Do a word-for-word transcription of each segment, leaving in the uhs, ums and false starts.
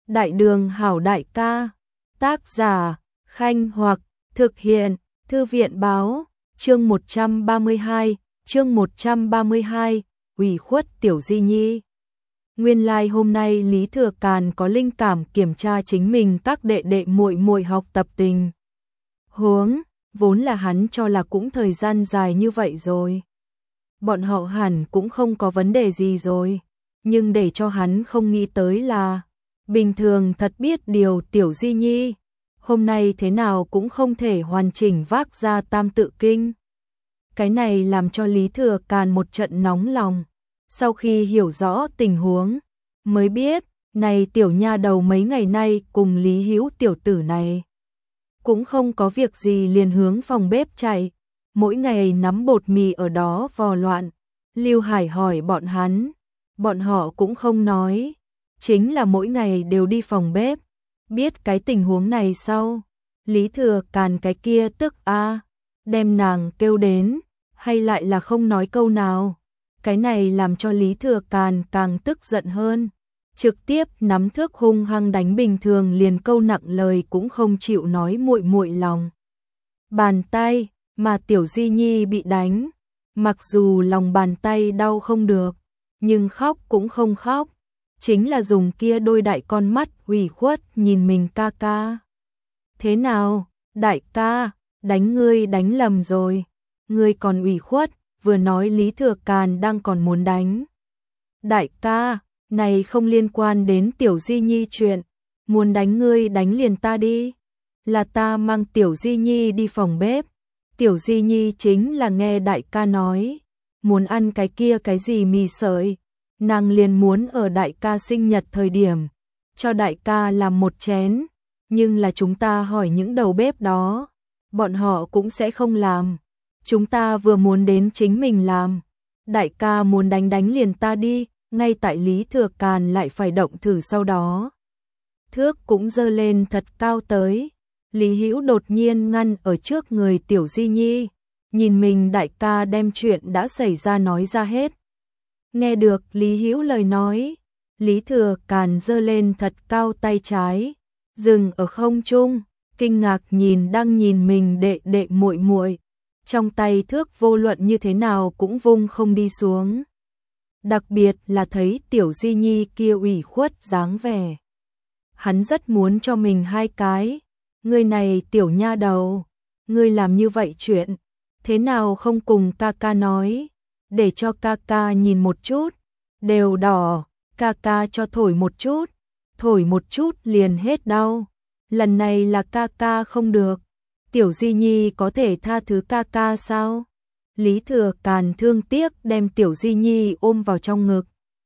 Đại đường hảo đại ca, tác giả, Khanh Hoặc, thực hiện, Thư viện báo, chương một trăm ba mươi hai, chương một trăm ba mươi hai, ủy khuất Tiểu Di Nhi. Nguyên lai like hôm nay Lý Thừa Càn có linh cảm kiểm tra chính mình các đệ đệ muội muội học tập tình huống, vốn là hắn cho là cũng thời gian dài như vậy rồi. Bọn họ hẳn cũng không có vấn đề gì rồi, nhưng để cho hắn không nghĩ tới là bình thường thật biết điều Tiểu Di Nhi, hôm nay thế nào cũng không thể hoàn chỉnh vác ra tam tự kinh. Cái này làm cho Lý Thừa Càn một trận nóng lòng, sau khi hiểu rõ tình huống, mới biết, này tiểu nha đầu mấy ngày nay cùng Lý Hữu tiểu tử này cũng không có việc gì liền hướng phòng bếp chạy, mỗi ngày nắm bột mì ở đó vò loạn. Lưu Hải hỏi bọn hắn, bọn họ cũng không nói, chính là mỗi ngày đều đi phòng bếp. Biết cái tình huống này sau, Lý Thừa Càn cái kia tức a, đem nàng kêu đến, hay lại là không nói câu nào. Cái này làm cho Lý Thừa Càn càng tức giận hơn, trực tiếp nắm thước hung hăng đánh bình thường liền câu nặng lời cũng không chịu nói muội muội lòng bàn tay, mà Tiểu Di Nhi bị đánh, mặc dù lòng bàn tay đau không được, nhưng khóc cũng không khóc, chính là dùng kia đôi đại con mắt ủy khuất nhìn mình ca ca. Thế nào, đại ca, đánh ngươi đánh lầm rồi, ngươi còn ủy khuất, vừa nói Lý Thừa Càn đang còn muốn đánh. Đại ca, này không liên quan đến Tiểu Di Nhi chuyện, muốn đánh ngươi đánh liền ta đi, là ta mang Tiểu Di Nhi đi phòng bếp. Tiểu Di Nhi chính là nghe đại ca nói, muốn ăn cái kia cái gì mì sợi, nàng liền muốn ở đại ca sinh nhật thời điểm, cho đại ca làm một chén, nhưng là chúng ta hỏi những đầu bếp đó, bọn họ cũng sẽ không làm, chúng ta vừa muốn đến chính mình làm, đại ca muốn đánh đánh liền ta đi, ngay tại Lý Thừa Càn lại phải động thử sau đó. Thước cũng dơ lên thật cao tới. Lý Hữu đột nhiên ngăn ở trước người Tiểu Di Nhi, nhìn mình đại ca đem chuyện đã xảy ra nói ra hết. Nghe được Lý Hữu lời nói, Lý Thừa Càn giơ lên thật cao tay trái, dừng ở không trung, kinh ngạc nhìn đang nhìn mình đệ đệ muội muội, trong tay thước vô luận như thế nào cũng vung không đi xuống. Đặc biệt là thấy Tiểu Di Nhi kia ủy khuất dáng vẻ, hắn rất muốn cho mình hai cái. Ngươi này tiểu nha đầu, ngươi làm như vậy chuyện, thế nào không cùng ca ca nói, để cho ca ca nhìn một chút, đều đỏ, ca ca cho thổi một chút, thổi một chút liền hết đau, lần này là ca ca không được, Tiểu Di Nhi có thể tha thứ ca ca sao? Lý Thừa Càn thương tiếc đem Tiểu Di Nhi ôm vào trong ngực,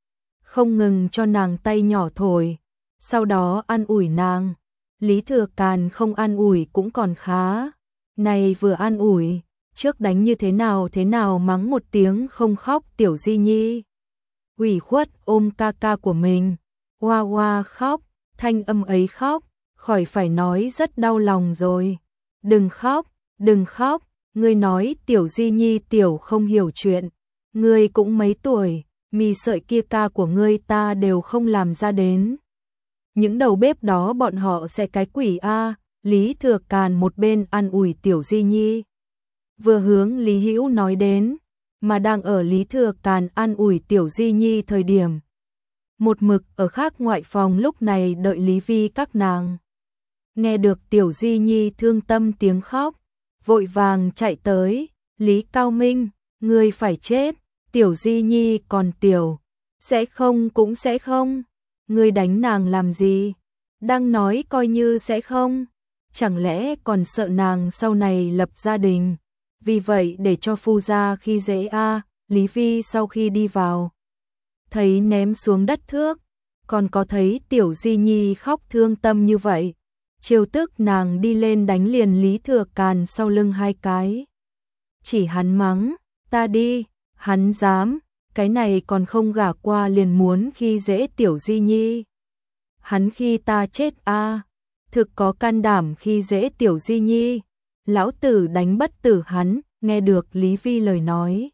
không ngừng cho nàng tay nhỏ thổi, sau đó an ủi nàng. Lý Thừa Càn không an ủi cũng còn khá, này vừa an ủi, trước đánh như thế nào thế nào mắng một tiếng không khóc Tiểu Di Nhi. Ủy khuất ôm ca ca của mình, oa oa khóc, thanh âm ấy khóc, khỏi phải nói rất đau lòng rồi. Đừng khóc, đừng khóc, ngươi nói Tiểu Di Nhi tiểu không hiểu chuyện, ngươi cũng mấy tuổi, mì sợi kia ca của ngươi ta đều không làm ra đến. Những đầu bếp đó bọn họ sẽ cái quỷ a. Lý Thừa Càn một bên an ủi Tiểu Di Nhi, vừa hướng Lý Hữu nói đến, mà đang ở Lý Thừa Càn an ủi Tiểu Di Nhi thời điểm, một mực ở khác ngoại phòng lúc này đợi Lý Vi các nàng, nghe được Tiểu Di Nhi thương tâm tiếng khóc, vội vàng chạy tới. Lý Cao Minh, ngươi phải chết, Tiểu Di Nhi còn tiểu, sẽ không cũng sẽ không. Ngươi đánh nàng làm gì? Đang nói coi như sẽ không, chẳng lẽ còn sợ nàng sau này lập gia đình, vì vậy để cho phu gia khi dễ a. À. Lý Vi sau khi đi vào, thấy ném xuống đất thước, còn có thấy Tiểu Di Nhi khóc thương tâm như vậy, chiều tức nàng đi lên đánh liền Lý Thừa Càn sau lưng hai cái. Chỉ hắn mắng, ta đi, hắn dám. Cái này còn không gả qua liền muốn khi dễ Tiểu Di Nhi. Hắn khi ta chết a, à, thực có can đảm khi dễ Tiểu Di Nhi. Lão tử đánh bất tử hắn, nghe được Lý Vi lời nói.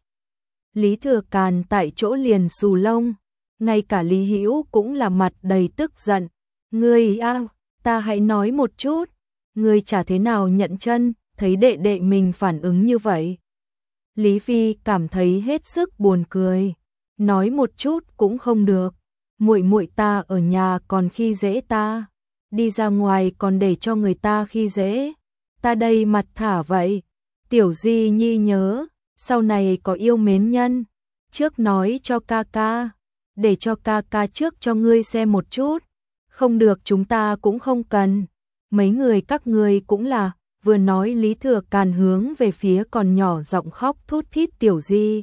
Lý Thừa Càn tại chỗ liền xù lông, ngay cả Lý Hữu cũng là mặt đầy tức giận, Ngươi a, ta hãy nói một chút, ngươi chả thế nào nhận chân, thấy đệ đệ mình phản ứng như vậy. Lý Phi cảm thấy hết sức buồn cười, nói một chút cũng không được, muội muội ta ở nhà còn khi dễ ta, đi ra ngoài còn để cho người ta khi dễ, ta đây mặt thả vậy. Tiểu Di Nhi nhớ, sau này có yêu mến nhân, trước nói cho ca ca, để cho ca ca trước cho ngươi xem một chút, không được chúng ta cũng không cần. Mấy người các ngươi cũng là, vừa nói Lý Thừa Càn hướng về phía còn nhỏ giọng khóc thút thít Tiểu Di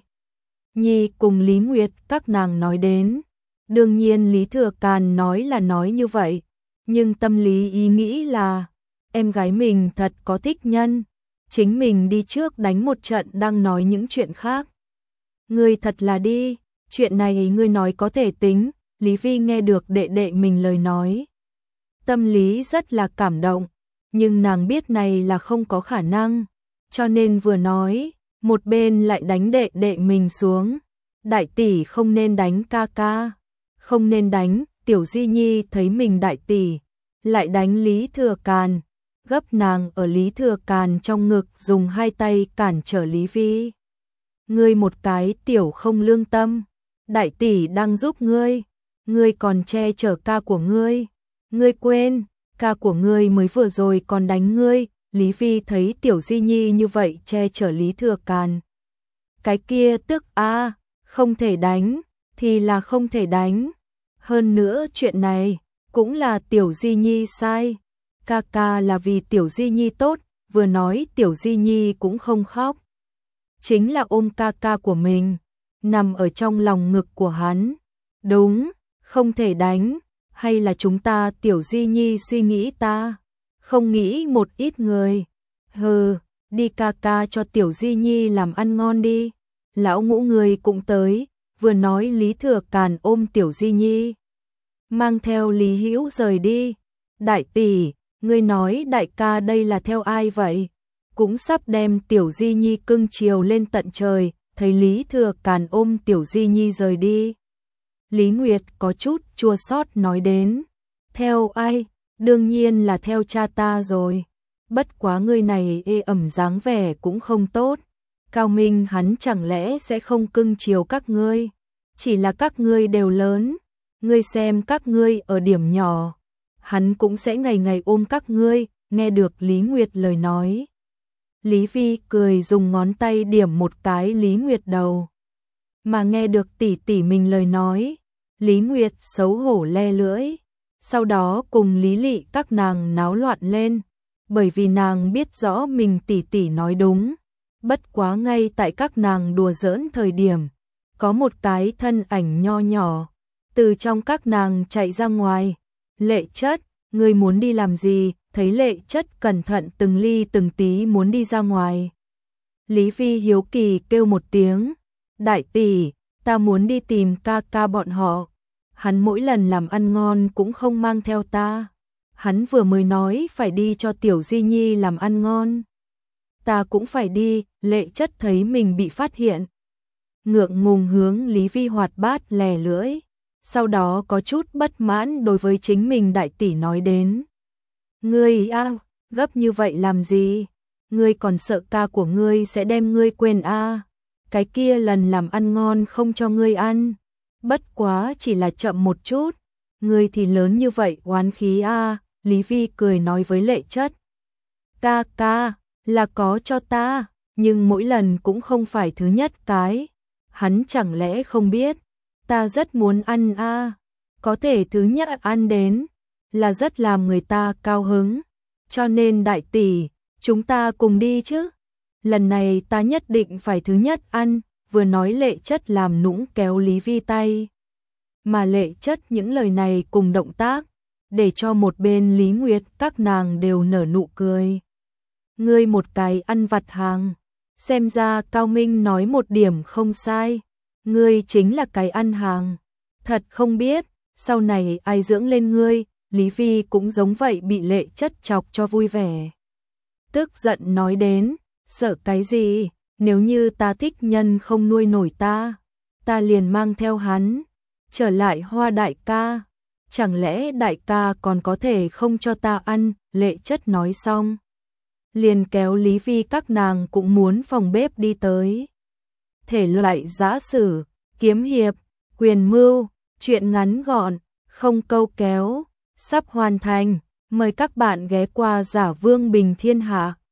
Nhi cùng Lý Nguyệt các nàng nói đến. Đương nhiên Lý Thừa Càn nói là nói như vậy, nhưng tâm lý ý nghĩ là em gái mình thật có thích nhân, chính mình đi trước đánh một trận đang nói những chuyện khác. Ngươi thật là đi, chuyện này ngươi nói có thể tính. Lý Vi nghe được đệ đệ mình lời nói, tâm lý rất là cảm động, nhưng nàng biết này là không có khả năng, cho nên vừa nói, một bên lại đánh đệ đệ mình xuống. Đại tỷ không nên đánh ca ca, không nên đánh. Tiểu Di Nhi thấy mình đại tỷ lại đánh Lý Thừa Càn, gấp nàng ở Lý Thừa Càn trong ngực dùng hai tay cản trở Lý Vi. Ngươi một cái tiểu không lương tâm, đại tỷ đang giúp ngươi, ngươi còn che chở ca của ngươi, ngươi quên, ca của ngươi mới vừa rồi còn đánh ngươi. Lý Vi thấy Tiểu Di Nhi như vậy che chở Lý Thừa Càn, cái kia tức a, không thể đánh, thì là không thể đánh. Hơn nữa chuyện này cũng là Tiểu Di Nhi sai, ca ca là vì Tiểu Di Nhi tốt, vừa nói Tiểu Di Nhi cũng không khóc, chính là ôm ca ca của mình, nằm ở trong lòng ngực của hắn. Đúng, không thể đánh, hay là chúng ta Tiểu Di Nhi suy nghĩ ta, không nghĩ một ít người. Hừ, đi ca ca cho Tiểu Di Nhi làm ăn ngon đi. Lão ngũ người cũng tới, vừa nói Lý Thừa Càn ôm Tiểu Di Nhi, mang theo Lý Hữu rời đi. Đại tỷ, ngươi nói đại ca đây là theo ai vậy? Cũng sắp đem Tiểu Di Nhi cưng chiều lên tận trời, thấy Lý Thừa Càn ôm Tiểu Di Nhi rời đi. Lý Nguyệt có chút chua xót nói đến, theo ai? Đương nhiên là theo cha ta rồi. Bất quá ngươi này ê ẩm dáng vẻ cũng không tốt. Cao Minh hắn chẳng lẽ sẽ không cưng chiều các ngươi? Chỉ là các ngươi đều lớn, ngươi xem các ngươi ở điểm nhỏ, hắn cũng sẽ ngày ngày ôm các ngươi. Nghe được Lý Nguyệt lời nói, Lý Vi cười dùng ngón tay điểm một cái Lý Nguyệt đầu. Mà nghe được tỷ tỷ mình lời nói, Lý Nguyệt xấu hổ le lưỡi, sau đó cùng Lý Lị các nàng náo loạn lên, bởi vì nàng biết rõ mình tỷ tỷ nói đúng. Bất quá ngay tại các nàng đùa giỡn thời điểm, có một cái thân ảnh nho nhỏ từ trong các nàng chạy ra ngoài. Lệ Chất, ngươi muốn đi làm gì? Thấy Lệ Chất cẩn thận từng ly từng tí muốn đi ra ngoài, Lý Vi hiếu kỳ kêu một tiếng, đại tỷ, ta muốn đi tìm ca ca bọn họ, hắn mỗi lần làm ăn ngon cũng không mang theo ta, hắn vừa mới nói phải đi cho Tiểu Di Nhi làm ăn ngon, ta cũng phải đi. Lệ Chất thấy mình bị phát hiện, ngượng ngùng hướng Lý Vi hoạt bát lè lưỡi, sau đó có chút bất mãn đối với chính mình đại tỷ nói đến, ngươi a, gấp như vậy làm gì? Ngươi còn sợ ca của ngươi sẽ đem ngươi quên a? Cái kia lần làm ăn ngon không cho ngươi ăn, bất quá chỉ là chậm một chút, ngươi thì lớn như vậy oán khí a. Lý Vi cười nói với Lệ Chất, ca ca là có cho ta, nhưng mỗi lần cũng không phải thứ nhất cái, hắn chẳng lẽ không biết, ta rất muốn ăn a, có thể thứ nhất ăn đến là rất làm người ta cao hứng, cho nên đại tỷ, chúng ta cùng đi chứ, lần này ta nhất định phải thứ nhất ăn. Vừa nói Lệ Chất làm nũng kéo Lý Vi tay, mà Lệ Chất những lời này cùng động tác để cho một bên Lý Nguyệt các nàng đều nở nụ cười. Ngươi một cái ăn vặt hàng, xem ra Cao Minh nói một điểm không sai, ngươi chính là cái ăn hàng, thật không biết sau này ai dưỡng lên ngươi. Lý Vi cũng giống vậy bị Lệ Chất chọc cho vui vẻ, tức giận nói đến, sợ cái gì, nếu như ta thích nhân không nuôi nổi ta, ta liền mang theo hắn trở lại Hoa đại ca, chẳng lẽ đại ca còn có thể không cho ta ăn, Lệ Chất nói xong. Liền kéo Lý Vi các nàng cũng muốn phòng bếp đi tới. Thể loại giã sử, kiếm hiệp, quyền mưu, truyện ngắn gọn, không câu kéo, sắp hoàn thành. Mời các bạn ghé qua Giả Vương Bình Thiên Hạ.